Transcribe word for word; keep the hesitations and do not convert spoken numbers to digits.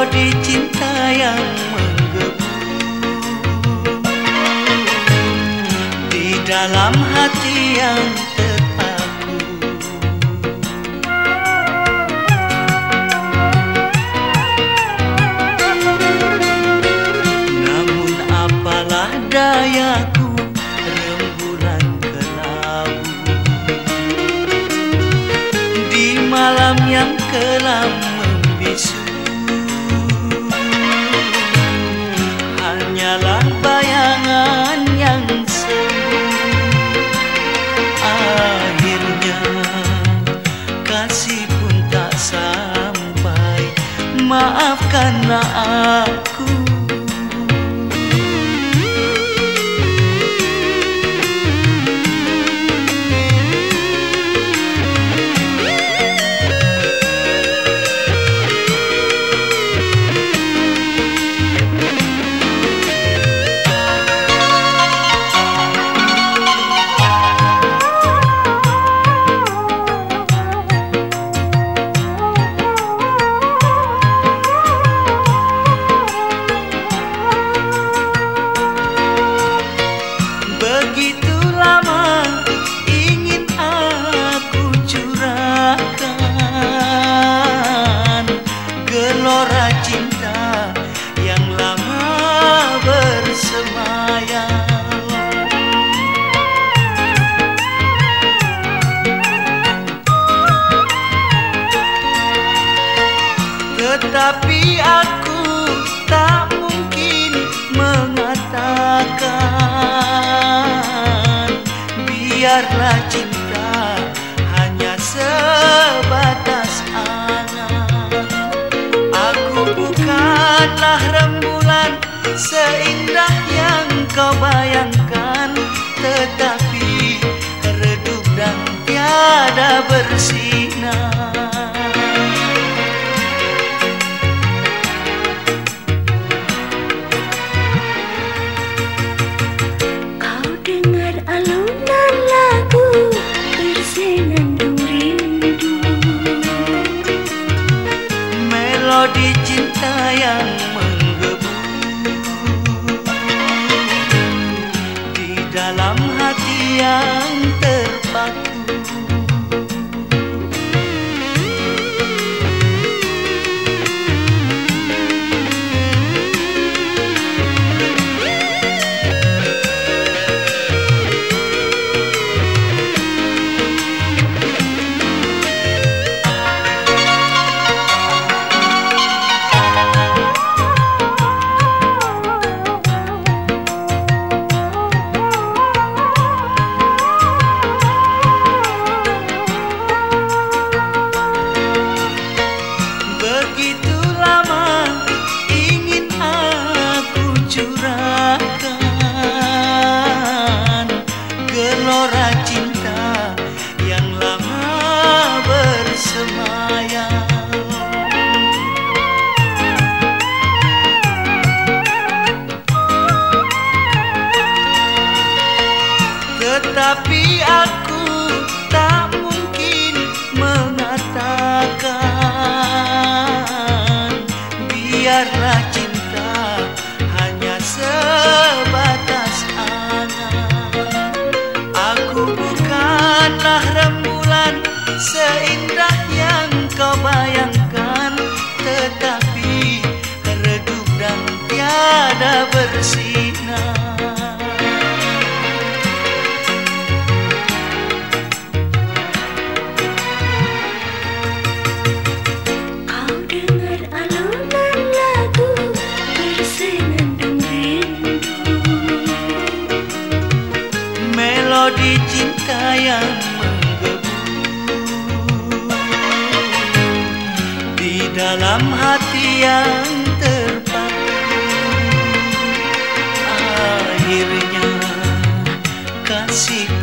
melodi cinta yang menggebu di dalam hati yang terpaku. Namun apalah dayaku, rembulan kelabu di malam yang kelam membisu. Hanyalah bayangan yang semu. Akhirnya kasih pun tak sampai. Maafkanlah aku. Begitu lama ingin aku curahkan gelora cinta yang lama bersemayam. Tetapi aku tak mungkin mengatakan biarlah cinta hanya sebatas angan. Aku bukanlah rembulan seindah yang kau bayangkan, tetapi redup dan tiada bersinar. Alunan lagu bersenandung rindu, melodi cinta yang menggebu di dalam hati yang terpaku. Begitu lama ingin aku curahkan gelora cinta yang lama bersemayam. Tetapi aku tak mungkin mengatakan biarlah cinta hanya sebatas angan. Aku bukanlah rembulan seindah yang kau bayangkan, tetapi redup dan tiada bersinar. Melodi cinta yang menggebu di dalam hati yang terpaku. Akhirnya kasih